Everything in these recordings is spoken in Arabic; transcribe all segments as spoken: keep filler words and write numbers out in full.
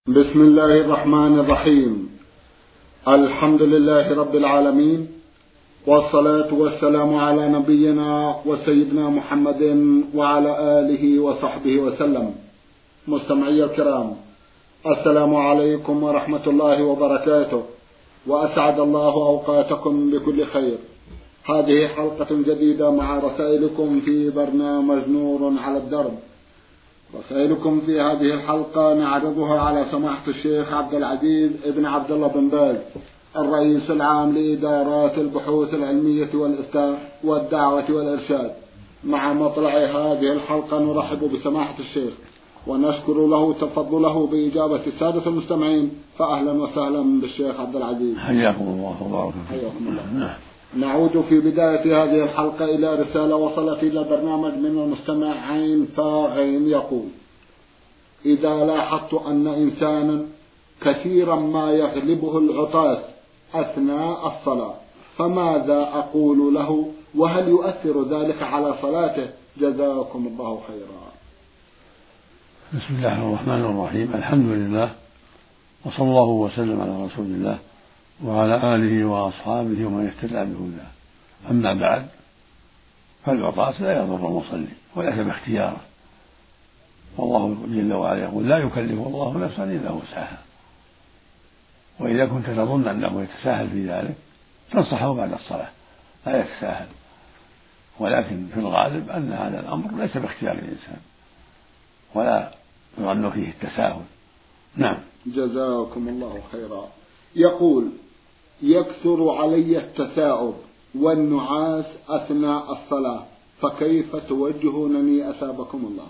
بسم الله الرحمن الرحيم. الحمد لله رب العالمين، والصلاة والسلام على نبينا وسيدنا محمد وعلى آله وصحبه وسلم. مستمعي الكرام، السلام عليكم ورحمة الله وبركاته، وأسعد الله أوقاتكم بكل خير. هذه حلقة جديدة مع رسائلكم في برنامج نور على الدرب. رسائلكم في هذه الحلقة نعرضها على سماحة الشيخ عبد العزيز ابن عبد الله بن باز، الرئيس العام لإدارات البحوث العلمية والإفتاء والدعوة والإرشاد. مع مطلع هذه الحلقة نرحب بسماحة الشيخ ونشكر له تفضله بإجابة السادة المستمعين، فأهلا وسهلا بالشيخ عبد العزيز. حياكم الله وبارك حياكم الله. نعود في بداية هذه الحلقة إلى رسالة وصلت إلى برنامج من المستمع عين فاغين يقول: إذا لاحظت أن إنسانا كثيرا ما يغلبه العطاس أثناء الصلاة فماذا أقول له، وهل يؤثر ذلك على صلاته؟ جزاكم الله خيرا. بسم الله الرحمن الرحيم. الحمد لله، وصلى الله وسلم على رسول الله وعلى آله وأصحابه ومن اهتدى بهداه. أما بعد، فالعطاس لا يضر المصلي وليس باختياره، والله جل وعلا يقول: لا يكلف الله نفسا إلا وسعها. وإذا كنت تظن أنه يتساهل في ذلك تنصحه بعد الصلاة لا يتساهل، ولكن في الغالب أن هذا الأمر ليس باختيار الإنسان ولا يظن فيه التساهل. نعم. جزاكم الله خيرا. يقول: يكثر علي التثاؤب والنعاس أثناء الصلاة، فكيف توجهونني أثابكم الله؟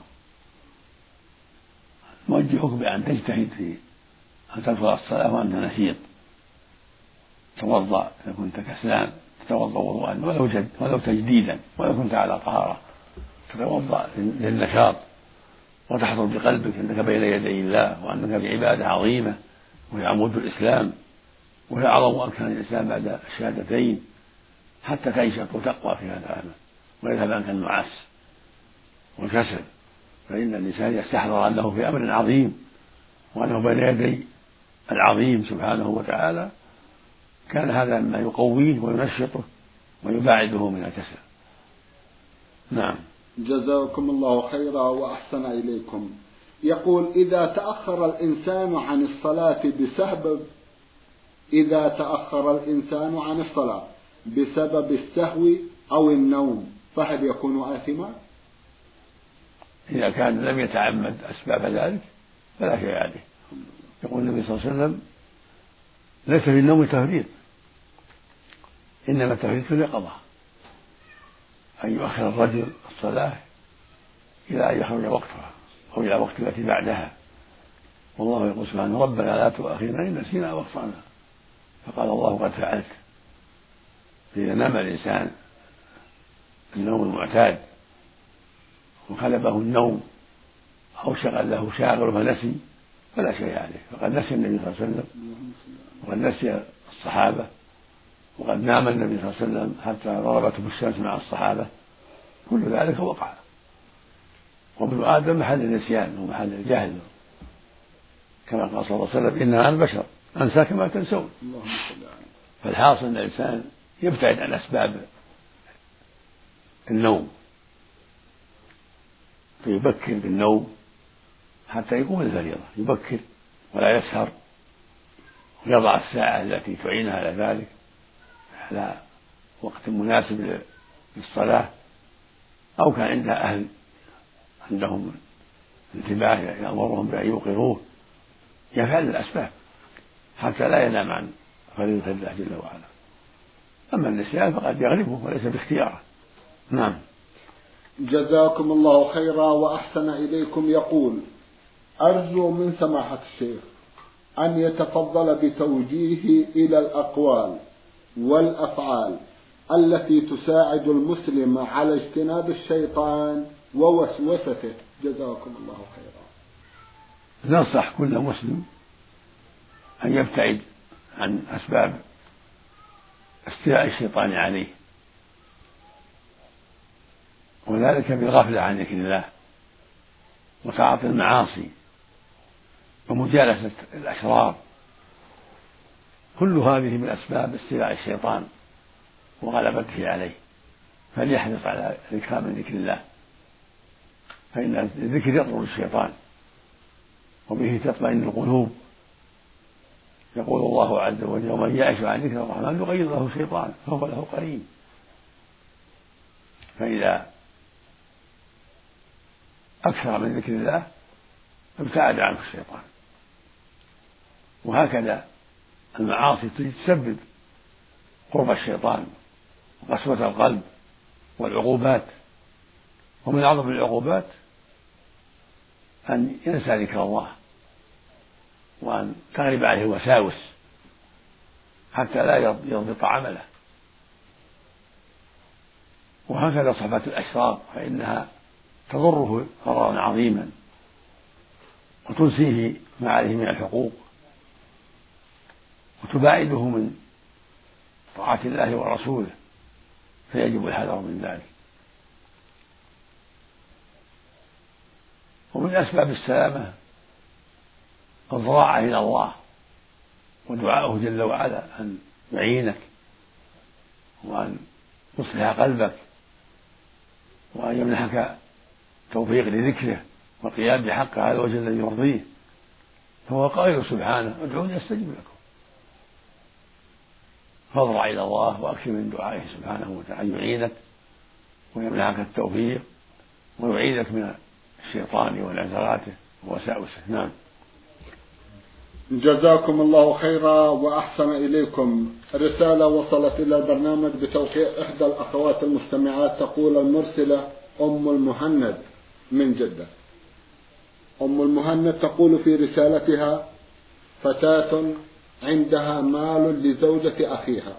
نوجهك بأن تجتهد في أن تدخل الصلاة وأنت نشيط، توضأ إذا كنت كسلان تتوضأ وضوءا ولو جد ولو تجديدا، ولو كنت على طهارة تتوضأ للنشاط، وتحضر بقلبك أنك بين يدي الله وأنك بعبادة عظيمة وهي عمود الإسلام وهي أعظم أركان الإسلام بعد الشهادتين، حتى تنشط وتقوى في هذا العمل ويذهب عنك النعاس والكسل. فإن الإنسان يستحضر أنه في أمر عظيم وأنه بين يدي العظيم سبحانه وتعالى، كان هذا مما يقويه وينشطه ويباعده من الكسل. نعم. جزاكم الله خيرا وأحسن إليكم. يقول: إذا تأخر الإنسان عن الصلاة بسبب إذا تأخر الإنسان عن الصلاة بسبب السهو أو النوم فهل يكون آثما؟ إذا كان لم يتعمد أسباب ذلك فلا شيء عليه. يقول النبي صلى الله عليه وسلم: ليس في النوم تفريط، إنما التفريط في اليقظة، أن يؤخر الرجل الصلاة إلى أن يخرج وقتها أو إلى وقت التي بعدها. والله يقول سبحانه: ربنا لا تؤاخذنا إن نسينا أو أخطأنا. فقال الله: قد فعلت. فإذا نام الإنسان النوم المعتاد وغلبه النوم أو شغل له شاغل فنسي فلا شيء عليه، فقد نسي النبي صلى الله عليه وسلم وقد نسي الصحابة، وقد نام النبي صلى الله عليه وسلم حتى ضربته الشمس مع الصحابة. كل ذلك وقع، وابن آدم محل النسيان ومحل الجهل، كما قال صلى الله عليه وسلم: إنما أنا بشر أنسى كما تنسون. فالحاصل أن الإنسان يبتعد عن أسباب النوم، فيبكر بالنوم حتى يقوم الفريضة، يبكر ولا يسهر، ويضع الساعة التي تعينها على ذلك على وقت مناسب للصلاة، أو كان عنده أهل عندهم انتباه يأمرهم بأن يوقظوه، يفعل الأسباب حتى لا ينام عن فريضة الله جل وعلا. أما النسيان فقد يغلبه وليس باختياره. نعم. جزاكم الله خيرا وأحسن إليكم. يقول: أرجو من سماحة الشيخ أن يتفضل بتوجيهي إلى الأقوال والأفعال التي تساعد المسلم على اجتناب الشيطان ووسوسته. جزاكم الله خيرا. ننصح كل مسلم أن يبتعد عن أسباب استيلاء الشيطان عليه، وذلك بالغفلة عن ذكر الله وتعاطي المعاصي ومجالسة الأشرار، كل هذه من أسباب استيلاء الشيطان وغلبته عليه، فليحرص على الإكثار من ذكر الله، فإن الذكر يطرد الشيطان وبه تطمئن القلوب. يقول الله عز وجل: ومن يعش عن ذكر الرحمن يقيض له شيطان فهو له قرين. فإذا أكثر من ذكر الله ابتعد عنه الشيطان. وهكذا المعاصي تسبب قرب الشيطان وقسوة القلب والعقوبات، ومن أعظم العقوبات أن ينسى ذكر الله وأن تغلب عليه الوساوس حتى لا يضبط عمله. وهكذا صحبة الأشرار فإنها تضره ضررا عظيما وتنسيه ما عليه من الحقوق وتباعده من طاعة الله ورسوله، فيجب الحذر من ذلك. ومن أسباب السلامة الضراعة إلى الله ودعاؤه جل وعلا أن يعينك وأن يصلح قلبك وأن يمنحك توفيق لذكره والقيام بحق هذا الوجه الذي يرضيه. فهو قائل سبحانه: ادعوني أستجب لكم. فاضرع إلى الله وأكثر من دعائه سبحانه وتعالى أن يعينك ويمنحك التوفيق ويعيدك من الشيطان ونزغاته ووساوسه. نعم. جزاكم الله خيرا وأحسن إليكم. رسالة وصلت إلى البرنامج بتوقيع إحدى الأخوات المستمعات، تقول المرسلة أم المهند من جدة. أم المهند تقول في رسالتها: فتاة عندها مال لزوجة أخيها،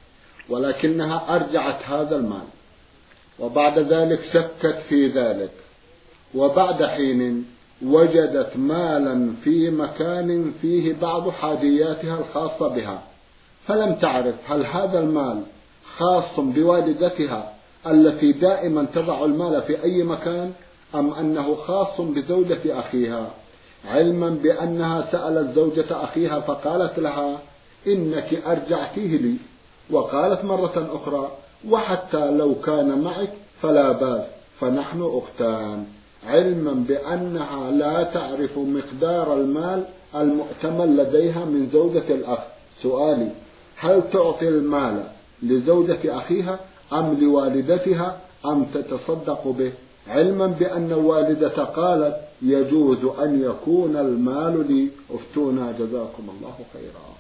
ولكنها أرجعت هذا المال، وبعد ذلك شكت في ذلك، وبعد حين وجدت مالا في مكان فيه بعض حاجياتها الخاصة بها، فلم تعرف هل هذا المال خاص بوالدتها التي دائما تضع المال في أي مكان، أم أنه خاص بزوجة أخيها، علما بأنها سألت زوجة أخيها فقالت لها: إنك أرجعتيه لي، وقالت مرة أخرى: وحتى لو كان معك فلا بأس فنحن أختان، علما بأنها لا تعرف مقدار المال المؤتمن لديها من زوجة الأخ. سؤالي: هل تعطي المال لزوجة أخيها أم لوالدتها أم تتصدق به، علما بأن الوالدة قالت يجوز أن يكون المال لي؟ افتونا جزاكم الله خيرا.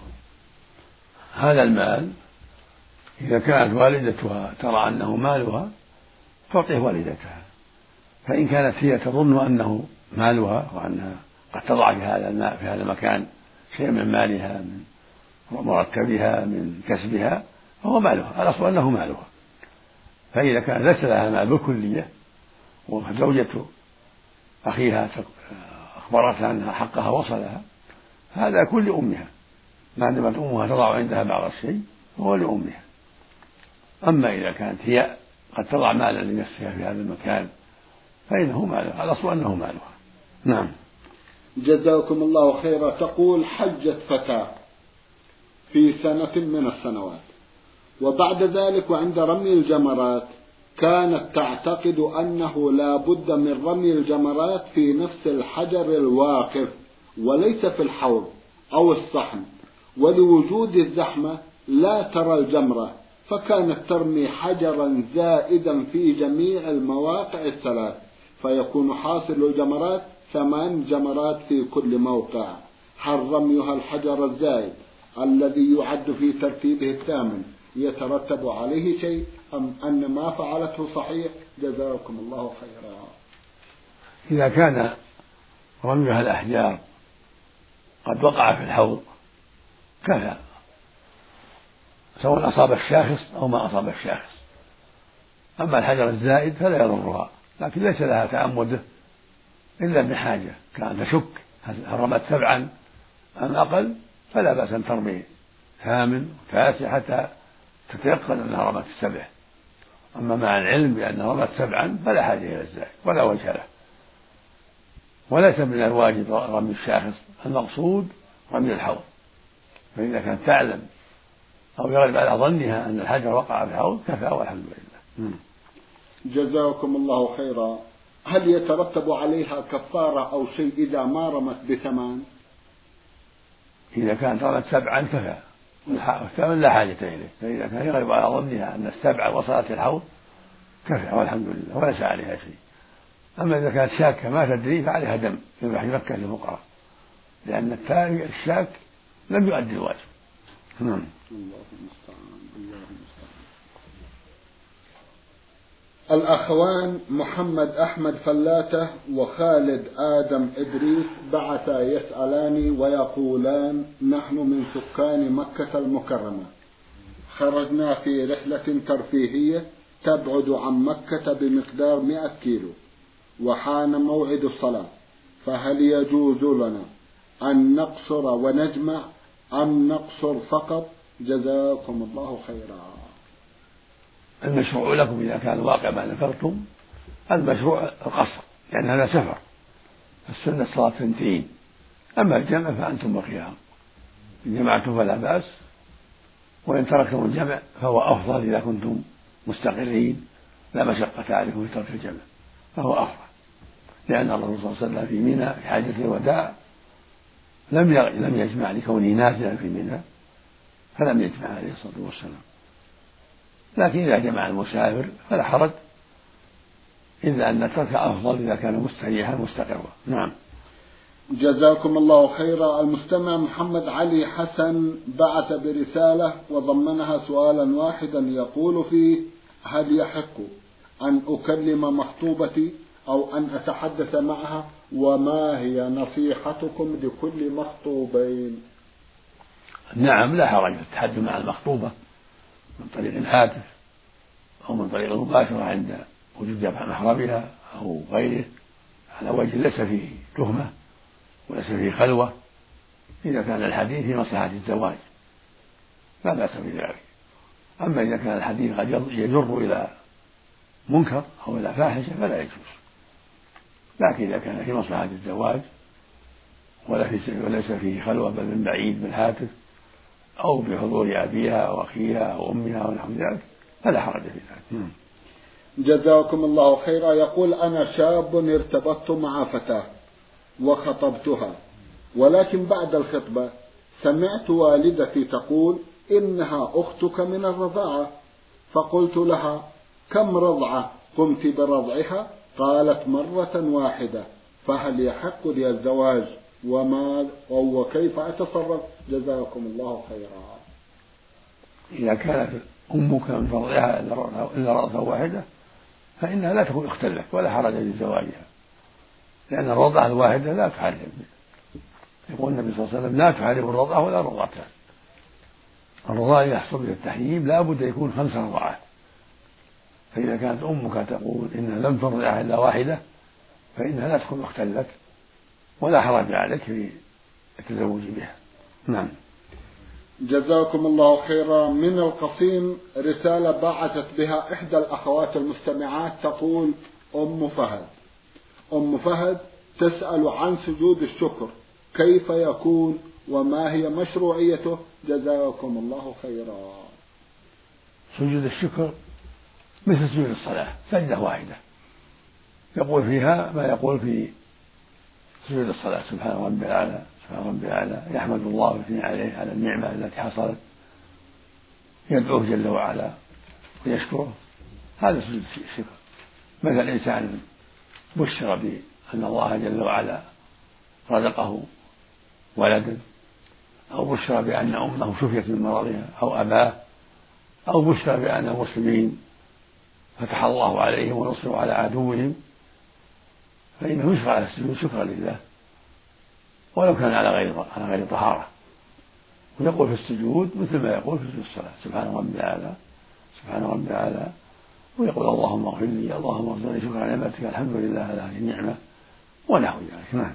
هذا المال إذا كانت والدتها ترى أنه مالها تعطيه والدتها، فإن كانت هي تظن أنه مالها وأنها قد تضع في هذا الماء في هذا المكان شيء من مالها من مرتبها من كسبها فهو مالها، الأصل أنه مالها. فإذا كان ليس لها مال بالكلية وزوجة أخيها أخبرتها أن حقها وصلها، هذا يكون لأمها ما دامت أمها تضع عندها بعض الشيء فهو لأمها. أما إذا كانت هي قد تضع مالا لنفسها في هذا المكان فإنه مالها، الأصل أنه مالها. نعم. جزاكم الله خيرا. تقول: حجت فتاة في سنة من السنوات، وبعد ذلك وعند رمي الجمرات كانت تعتقد أنه لا بد من رمي الجمرات في نفس الحجر الواقف وليس في الحوض أو الصحن، ولوجود الزحمة لا ترى الجمرة، فكانت ترمي حجرا زائدا في جميع المواقع الثلاث، فيكون حاصل الجمرات ثمان جمرات في كل موقع. هل رميها الحجر الزائد الذي يعد في ترتيبه الثامن يترتب عليه شيء، أم أن ما فعلته صحيح؟ جزاكم الله خيرا. إذا كان رميها الأحجار قد وقع في الحوض كفى، سواء أصاب الشاخص أو ما أصاب الشاخص. أما الحجر الزائد فلا يضرها، لكن ليس لها تعمده إلا بحاجة، كان تشك هل رمت سبعا أم أقل فلا بأس أن ترمي ثامن تاسع حتى تتيقن أنها رمت السبع. أما مع العلم بأن رمت سبعا فلا حاجة إلى الزائد ولا وجه له. وليس من الواجب رمي الشاخص المقصود رمي الحوض، فإذا كانت تعلم أو يغلب على ظنها أن الحجر وقع في الحوض كفى والحمد لله. جزاكم الله خيرا. هل يترتب عليها كفارة أو شيء إذا ما رمت بثمان؟ إذا كانت رمت سبعا كفى، والثمن لا حاجة إليه، فإذا كان يغلب على ظنها أن السبعة وصلت الحوض كفى والحمد لله وليس عليها شيء. أما إذا كانت شاكة ما تدري فعليها دم يذبح مكة للفقراء، لأن التارك الشاك لم يؤدي الواجب. نعم. الله المستعان الله المستعان. الأخوان محمد أحمد فلاتة وخالد آدم إدريس بعثا يسألان ويقولان: نحن من سكان مكة المكرمة، خرجنا في رحلة ترفيهية تبعد عن مكة بمقدار مئة كيلو، وحان موعد الصلاة، فهل يجوز لنا أن نقصر ونجمع أم نقصر فقط؟ جزاكم الله خيرا. المشروع لكم إذا كان الواقع ما ذكرتم المشروع القصر، لأن هذا سفر، السنة صلاة ثنتين، أما الجمع فأنتم بخيار، إن جمعتم فلا بأس، وإن تركتم الجمع فهو أفضل إذا كنتم مستقرين لا مشقة عليكم في ترك الجمع، فهو أفضل، لأن الرسول صلى الله عليه وسلم في منى في حاجة الوداع لم لم يجمع لكونه نازلا في منى فلم يجمع عليه الصلاة والسلام، لكن إذا جمع المسافر فلا حرج، إلا أن الترك أفضل إذا كان مستريحا مستقرا. نعم. جزاكم الله خيرا. المستمع محمد علي حسن بعث برسالة وضمنها سؤالا واحدا يقول فيه: هل يحق أن أكلم مخطوبتي أو أن أتحدث معها؟ وما هي نصيحتكم لكل مخطوبين؟ نعم، لا حرج في التحدث مع المخطوبة من طريق الهاتف أو من طريق المباشرة عند وجود محرمها أو غيره، على وجه ليس فيه تهمة وليس فيه خلوة، إذا كان الحديث في مصلحة الزواج لا بأس بذلك. أما إذا كان الحديث قد يجر إلى منكر أو إلى فاحشة فلا يجوز، لكن إذا كان في مصلحة الزواج وليس فيه خلوة بل من بعيد بالهاتف أو بحضور أبيها أو أخيها أو أمها ونحو ذلك فلا حرج في ذلك. جزاكم الله خيرا. يقول: أنا شاب ارتبطت مع فتاة وخطبتها، ولكن بعد الخطبة سمعت والدتي تقول إنها أختك من الرضاعة، فقلت لها: كم رضعة قمت برضعها؟ قالت: مرة واحدة، فهل يحق لي الزواج وما وكيف أتصرف؟ جزاكم الله خيرا. إذا كانت أمك من فرضها إلا رضعة واحدة فإنها لا تكون أختا لك ولا حرج في زواجها، لأن الرضعة الواحدة لا تحرم، يقول النبي صلى الله عليه وسلم: لا تحرم الرضعة ولا رضعتان. الرضاعة يحصل بها التحريم لا بد يكون خمس رضعات، فإذا كانت أمك تقول إنها لم ترضعها إلا واحدة فإنها لا تكون أختا لك ولا حرج عليك في التزوج بها. نعم. جزاكم الله خيرا. من القصيم رسالة بعثت بها إحدى الأخوات المستمعات تقول: أم فهد أم فهد تسأل عن سجود الشكر، كيف يكون وما هي مشروعيته؟ جزاكم الله خيرا. سجود الشكر مثل سجود الصلاة، سجدة واحدة يقول فيها ما يقول في سجود الصلاة: سبحان ربي الأعلى سبحان ربي الأعلى، يحمد الله ويثني عليه على النعمة التي حصلت، يدعوه جل وعلا ويشكره. هذا سجود الشكر. مثل إنسان بشر بأن الله جل وعلا رزقه ولدا، أو بشر بأن أمه شفيت من مرضها أو أباه، أو بشر بأن المسلمين فتح الله عليهم ونصروا على عدوهم، فإنه يشرع على السجود شكرا لله ولو كان على غير على غير طهارة، ويقول في السجود مثل ما يقول في سجود الصلاة: سبحان ربي الأعلى سبحان ربي الأعلى، ويقول: اللهم اغفر لي اللهم ارزقني شكر نعمتك الحمد لله على هذه النعمة ونحو ذلك. نعم.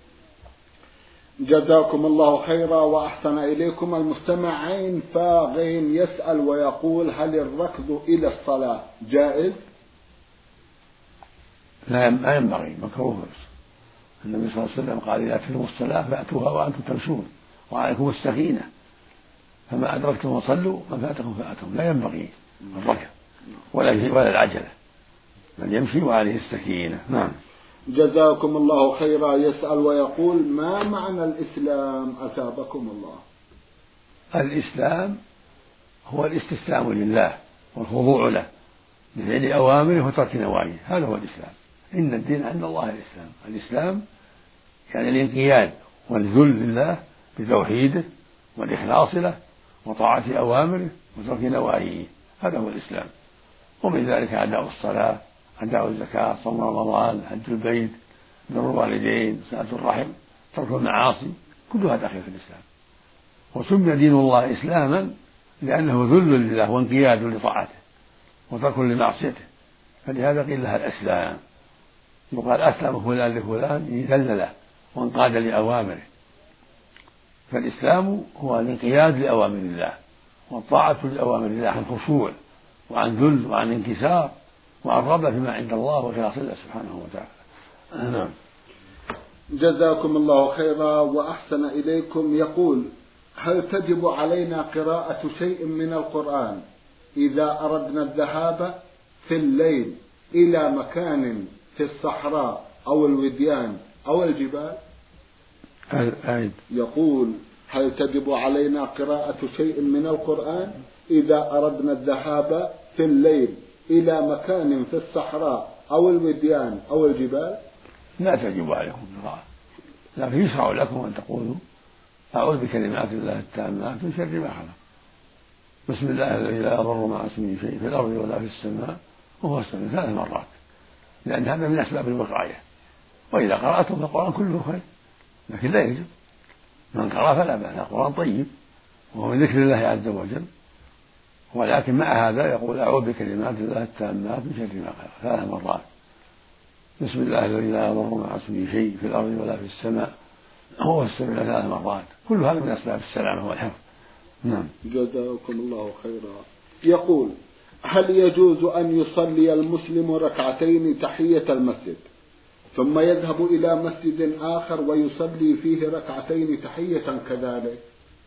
جزاكم الله خيرا وأحسن إليكم. المستمع عين فاغين يسأل ويقول: هل الركض إلى الصلاة جائز؟ لا ينبغي، مكروه، النبي صلى الله عليه وسلم قال إذا أتيتم الصلاة فأتوها وأنتم تمشون وعليكم السكينة، فما أدركتم فصلوا ما فاتكم فأتوا. لا ينبغي الركب ولا ولا العجلة، بل يمشي وعليه السكينة. نعم. جزاكم الله خيرا. يسأل ويقول: ما معنى الإسلام أثابكم الله؟ الإسلام هو الاستسلام لله والخضوع له بفعل أوامره وترك نواهيه، هذا هو الإسلام. إن الدين عند الله الإسلام. الإسلام يعني الانقياد والذل لله بتوحيده والإخلاص له وطاعة أوامره وترك نواهيه، هذا هو الإسلام. ومن ذلك أداء الصلاة، أداء الزكاة، صوم رمضان، حج البيت، بر الوالدين، صلة الرحم، ترك المعاصي، كلها داخل في الإسلام. وسمي دين الله إسلاما لأنه ذل لله وانقياد لطاعته وترك لمعصيته، فلهذا قيل لها الإسلام. يقال أسلم فلان لفلان ذل له وانقاد لأوامره. فالإسلام هو الانقياد لأوامر الله والطاعة لأوامر الله عن خشوع وعن ذل وعن انكسار وعن رغبة فيما عند الله وخلاص الله سبحانه وتعالى. نعم. جزاكم الله خيرا وأحسن إليكم. يقول: هل تجب علينا قراءة شيء من القرآن إذا أردنا الذهاب في الليل إلى مكان في الصحراء أو الوديان أو الجبال؟ يقول: هل تجب علينا قراءة شيء من القرآن إذا أردنا الذهاب في الليل إلى مكان في الصحراء أو الوديان أو الجبال؟ لا تجب عليكم القراءة، لكن يشرع لكم أن تقولوا: أعوذ بكلمات الله التامات من شر ما خلق، بسم الله الذي لا يضر مع اسمه شيء في الأرض ولا في السماء وهو السميع، ثلاث مرات، لأن هذا من أسباب الوقاية. وإذا قرأتم فالقرآن كله خير، لكن لا يجب. من قرأ فلا بأس، القرآن طيب وهو من ذكر الله عز وجل، ولكن مع هذا يقول: أعوذ بكلمات الله التامات من شر ما خلق ثلاث مرات، بسم الله الذي لا يضر مع اسمه شيء في الأرض ولا في السماء هو السميع ثلاث مرات، كل هذا من أسباب السلامة والحفظ. نعم. جزاكم الله خيرا. يقول: هل يجوز أن يصلي المسلم ركعتين تحية المسجد ثم يذهب إلى مسجد آخر ويصلي فيه ركعتين تحية كذلك؟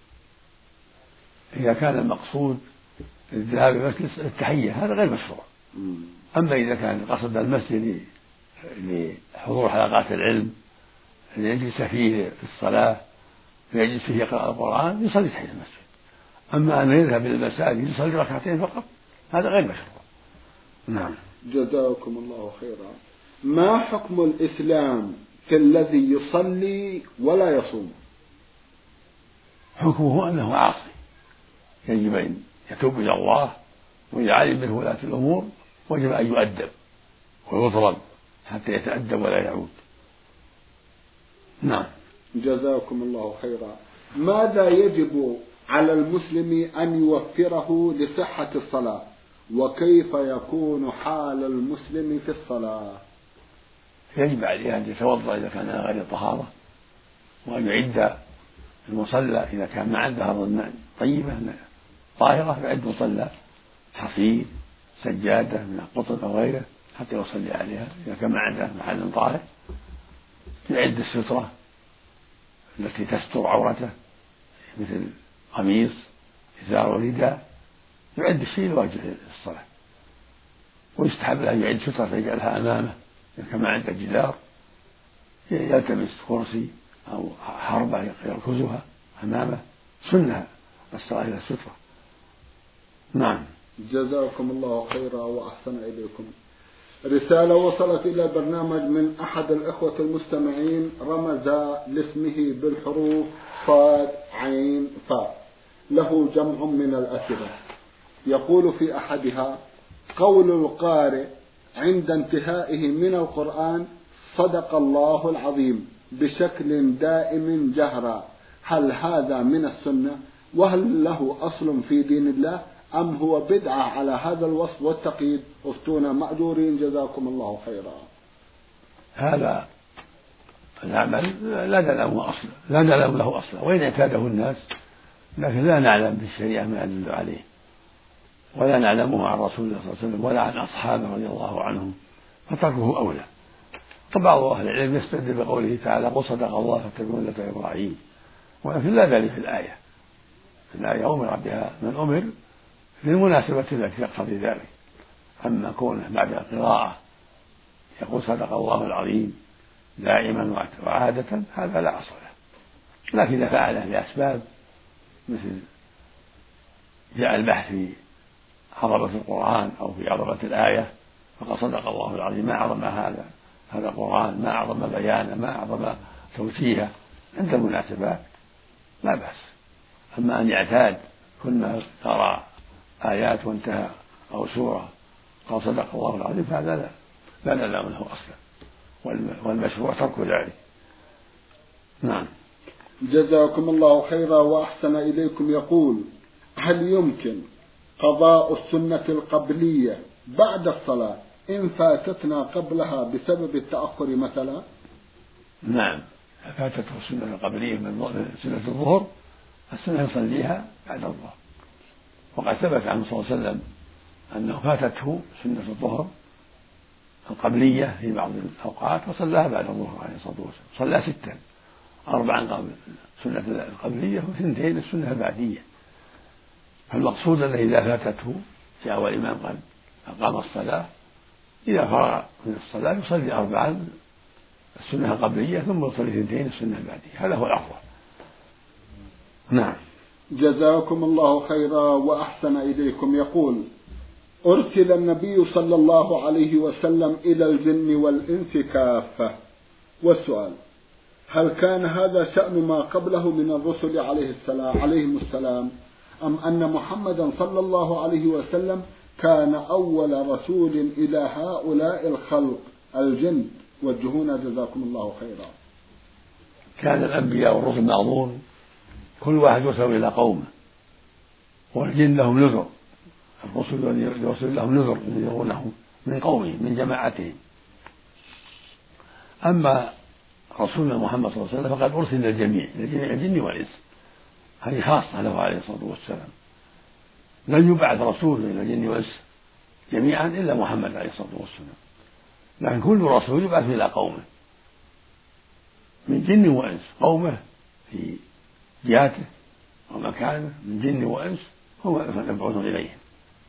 إذا كان المقصود الذهاب إلى المسجد التحية هذا غير مشروع. أما إذا كان قصد المسجد لحضور حلقات العلم ليجلس فيه في الصلاة فيجلس فيه يقرأ القرآن يصلي تحية المسجد. أما أن يذهب إلى المساجد يصلي ركعتين فقط هذا غير مشروع. نعم. جزاكم الله خيرا. ما حكم الإسلام في الذي يصلي ولا يصوم؟ حكمه أنه عاصي، يجب أن يتوب إلى الله، وإذا علم منه ولاة الأمور وجب أن يؤدب ويضرب حتى يتأدب ولا يعود. نعم. جزاكم الله خيرا. ماذا يجب على المسلم أن يوفره لصحة الصلاة، وكيف يكون حال المسلم في الصلاة؟ يجب عليه أن يتوضأ إذا كان غير طهارة، وأن يعد المصلى إذا كان ما عنده أرض طيبة طاهرة، يعد مصلى حصير سجادة من القطن أو غيره حتى يصلي عليها. إذا كان ما عنده محل طاهر يعد السترة التي تستر عورته مثل قميص إزار ورداء، يعد الشيء الواجب للصلاة. ويستحب له يعد سترة يجعلها أمامه إذا كان ما عنده جدار، يلتمس كرسي أو حربة يركزها أمامه، سنة الصلاة إلى السترة. نعم. جزاكم الله خيرا وأحسن إليكم. رسالة وصلت إلى البرنامج من أحد الإخوة المستمعين، رمز لاسمه بالحروف صاد عين فاء، له جمع من الأسئلة. يقول في أحدها: قول القارئ عند انتهائه من القرآن صدق الله العظيم بشكل دائم جهرا، هل هذا من السنة؟ وهل له أصل في دين الله أم هو بدعة على هذا الوصف والتقييد؟ افتونا مأجورين جزاكم الله خيرا. هذا العمل لا نعلم أصلا لا نعلم له أصلا، وإن اعتاده الناس لكن لا نعلم بالشريعة ما يدل عليه، ولا نعلمه عن رسول الله صلى الله عليه وسلم ولا عن أصحابه رضي الله عنهم، فتركه أولى. فبعض أهل العلم يستدل بقوله تعالى قل صدق الله فاتبعوا ملة إبراهيم، ولكن لا دليل في الآية. في الآية أمر بها من أمر للمناسبة التي تقتضي ذلك. أما كونه بعد القراءة يقول صدق الله العظيم دائما وعادة هذا لا أصل له، لكن إذا فعله لأسباب مثل جاء البحث في عظمة القرآن أو في عظمة الآية فقد صدق الله العظيم ما أعظم هذا هذا القرآن، ما أعظم بيانه، ما أعظم توجيهه، عند المناسبات لا بأس. أما أن يعتاد كل ما قرأ آيات وانتهى أو سورة قال صدق الله العظيم فهذا لا لا نعلم له أصلا، والمشروع ترك ذلك. نعم. جزاكم الله خيرا وأحسن إليكم. يقول: هل يمكن قضاء السنة القبلية بعد الصلاة إن فاتتنا قبلها بسبب التأخر مثلا؟ نعم، فاتته السنة القبلية من سنة الظهر السنة يصليها بعد الظهر، وقد ثبت عنه صلى الله عليه وسلم أنه فاتته سنة الظهر القبلية في بعض الأوقات وصلاها بعد الظهر عليه الصلاة والسلام، صلى ستا، أربعا قبل السنة القبلية وثنتين السنة البعدية. فالمقصود أنه إذا فاتته جاء والإمام قد أقام الصلاة إذا فرغ من الصلاة يصلي أربعا السنة القبلية ثم يصلي ثنتين السنة البعدية، هذا هو الأفضل. نعم. جزاكم الله خيرا وأحسن إليكم. يقول: أرسل النبي صلى الله عليه وسلم إلى الجن والإنس كافة، والسؤال: هل كان هذا شأن ما قبله من الرسل عليه السلام عليهم السلام، أم أن محمدا صلى الله عليه وسلم كان أول رسول إلى هؤلاء الخلق الجن؟ وجهونا جزاكم الله خيرا. كان الأنبياء والرسل معظون كل واحد يرسل إلى قومه، والجن لهم نذر، الرسل يرسل لهم نذر ينذرونهم من قومهم من جماعتهم. أما رسولنا محمد صلى الله عليه وسلم فقد أرسل للجميع لجميع الجن والإنس، هذه خاصة له عليه الصلاة والسلام، لن يبعث رسول إلى الجن والإنس جميعا إلا محمد عليه الصلاة والسلام، لكن كل رسول يبعث إلى قومه من جن وإنس، قومه في جهته ومكانه من جن وإنس هو مبعوث إليهم،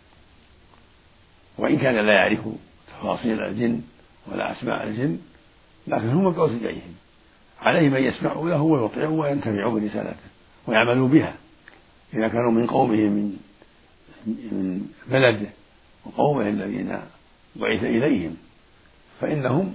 وإن كان لا يعرف تفاصيل الجن ولا أسماء الجن لكن هو مبعوث إليهم، عليه من يسمعوا له ويطيعوا وينتفعوا برسالته ويعملوا بها. إذا كانوا من قومه من من بلده وقومه الذين بعث إليهم فإنهم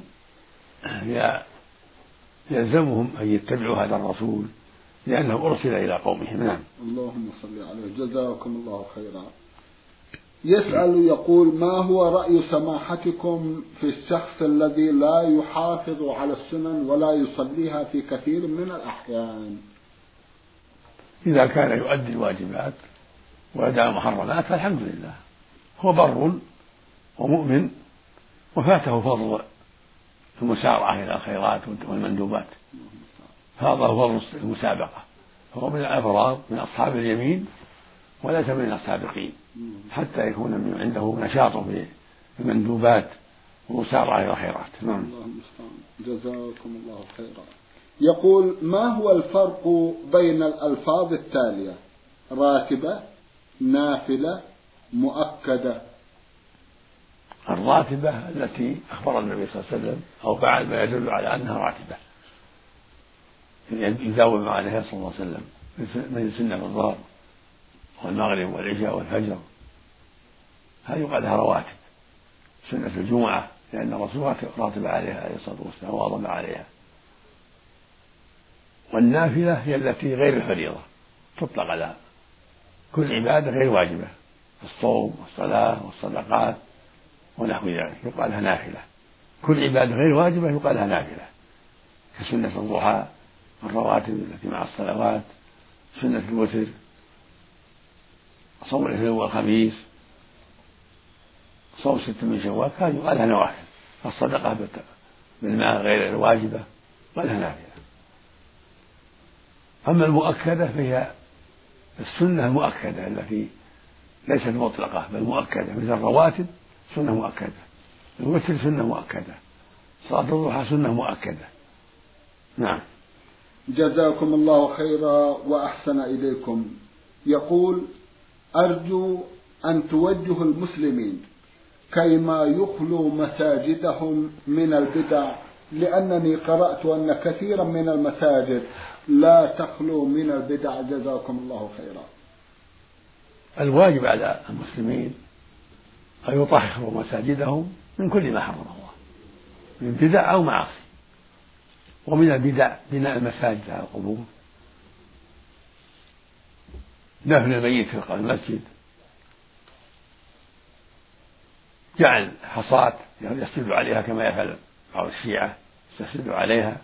يلزمهم أن يتبعوا هذا الرسول لأنه أرسل إلى قومهم. نعم. اللهم صل عليه. جزاكم الله خيرا. يسأل يقول: ما هو رأي سماحتكم في الشخص الذي لا يحافظ على السنن ولا يصليها في كثير من الأحيان؟ إذا كان يؤدي الواجبات ويدع المحرمات فالحمد لله، هو بر ومؤمن وفاته فضل المسارعة إلى الخيرات والمندوبات، هذا هو فضل المسابقة، هو من الأبرار من أصحاب اليمين وليس من السابقين، حتى يكون من عنده نشاط في المندوبات ومسارعة إلى الخيرات. نعم. الله المستعان. جزاكم الله خيرا. يقول: ما هو الفرق بين الألفاظ التالية: راتبة، نافلة، مؤكدة؟ الراتبة التي أخبر النبي صلى الله عليه وسلم أو فعل ما يدل على أنها راتبة يداوم عليها صلى الله عليه وسلم من سنة الظهر والمغرب والعشاء والفجر، هذه يقال لها رواتب. سنة الجمعة لأن الرسول راتب عليها عليه الصلاة والسلام واظب عليها. والنافلة هي التي غير الفريضة، تطلق على كل عبادة غير واجبة، الصوم والصلاة والصدقات ونحو ذلك يقال لها نافلة. كل عبادة غير واجبة يقال لها نافلة، كسنة الضحى، الرواتب التي مع الصلوات، سنة الوتر، صوم الاثنين والخميس، صوم ست من شوال، هذه يقال لها نوافل. الصدقة بالمال غير الواجبة يقال لها نافلة. أما المؤكدة فهي السنة المؤكدة التي ليست مطلقة بل مؤكدة، مثل الرواتب سنة مؤكدة، الوتر سنة مؤكدة، صلاة الضحى سنة مؤكدة. نعم. جزاكم الله خيرا وأحسن إليكم. يقول: أرجو أن توجهوا المسلمين كيما يخلوا مساجدهم من البدع، لأنني قرأت أن كثيرا من المساجد لا تخلو من البدع، جزاكم الله خيرا. الواجب على المسلمين أن يطهروا مساجدهم من كل ما حرم الله من بدع أو معاصي. ومن البدع بناء المساجد على القبور، دفن الميت في المسجد، جعل حصاة يسجد عليها كما يفعل بعض الشيعة يسجد عليها،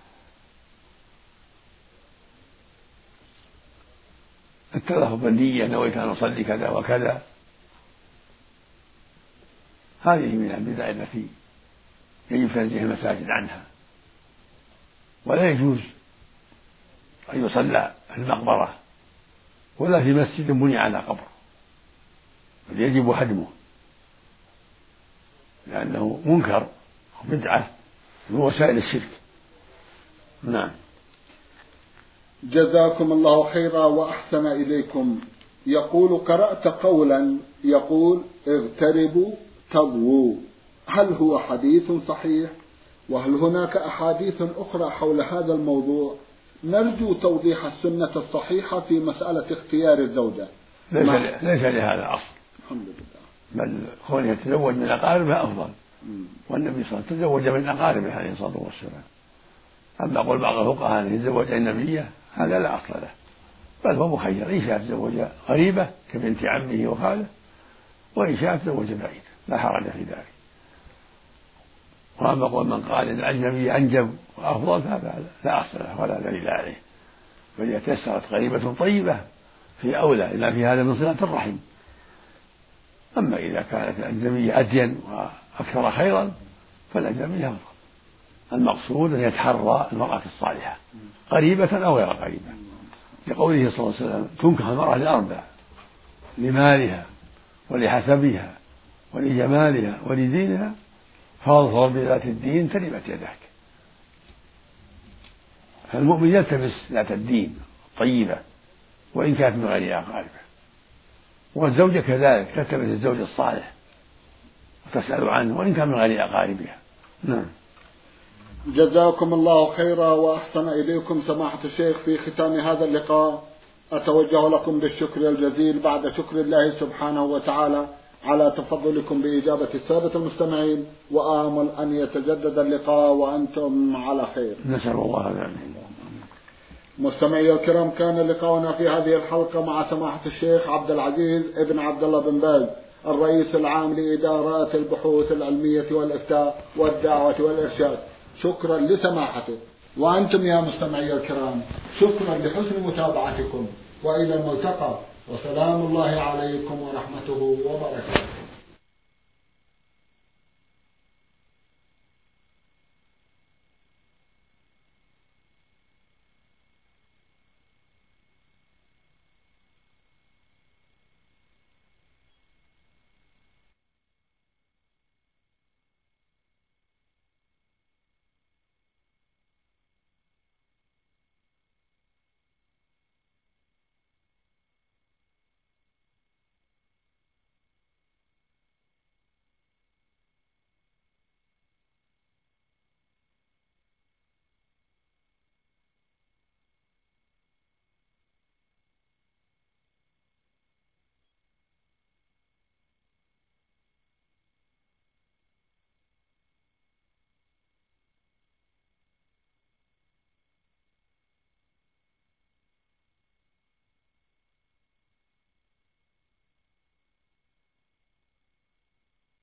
التلفظ بالنية نويت أن أصلي كذا وكذا، هذه من البدع التي يجب تنزيه المساجد عنها. ولا يجوز أن يصلى في المقبرة ولا في مسجد بني على قبر، بل يجب هدمه لأنه منكر وبدعة من وسائل الشرك. نعم. جزاكم الله خيرا وأحسن إليكم. يقول: قرأت قولا يقول: اغتربوا تضووا، هل هو حديث صحيح؟ وهل هناك أحاديث أخرى حول هذا الموضوع؟ نرجو توضيح السنة الصحيحة في مسألة اختيار الزوجة. ليس, ليس لهذا أصل، الحمد لله، بل كونه يتزوج من أقاربه أفضل، والنبي صلى الله عليه وسلم تزوج من أقاربه عليه الصلاة والسلام. أما قول بعض الفقهاء أن يتزوج النبية هذا لا أصل له، بل هو مخير، إن شاء تزوج قريبة كبنت عمه وخاله، وإن شاء تزوج بعيد لا حرج في ذلك. وأما قول من قال إن الأجنبي أنجب وأفضل فهذا لا أصل له ولا دليل عليه، بل إذا تيسرت قريبة طيبة في أولى إلا في هذا من صلة الرحم. أما إذا كانت الأجنبية أدين وأكثر خيرا فالأجنبية أفضل. المقصود أن يتحرى المرأة الصالحة قريبة أو غير قريبة، لقوله صلى الله عليه وسلم: تنكح المرأة لأربع: لمالها ولحسبها ولجمالها ولدينها، فاظفر بذات الدين تربت يدك. فالمؤمن يلتمس ذات الدين طيبة وإن كانت من غير أقاربه، والزوجة كذلك تلتمس الزوج الصالح وتسأل عنه وإن كان من غير أقاربها. نعم. جزاكم الله خيرا وأحسن إليكم سماحة الشيخ. في ختام هذا اللقاء أتوجه لكم بالشكر الجزيل بعد شكر الله سبحانه وتعالى على تفضلكم بإجابة السادة المستمعين، وآمل أن يتجدد اللقاء وأنتم على خير. نسأل الله ذلك. مستمعي الكرام، كان لقاؤنا في هذه الحلقة مع سماحة الشيخ عبد العزيز ابن عبد الله بن باز، الرئيس العام لإدارات البحوث العلمية والإفتاء والدعوة والإرشاد. شكرا لسماحته. وأنتم يا مستمعي الكرام شكرا لحسن متابعتكم، وإلى الملتقى، وسلام الله عليكم ورحمته وبركاته.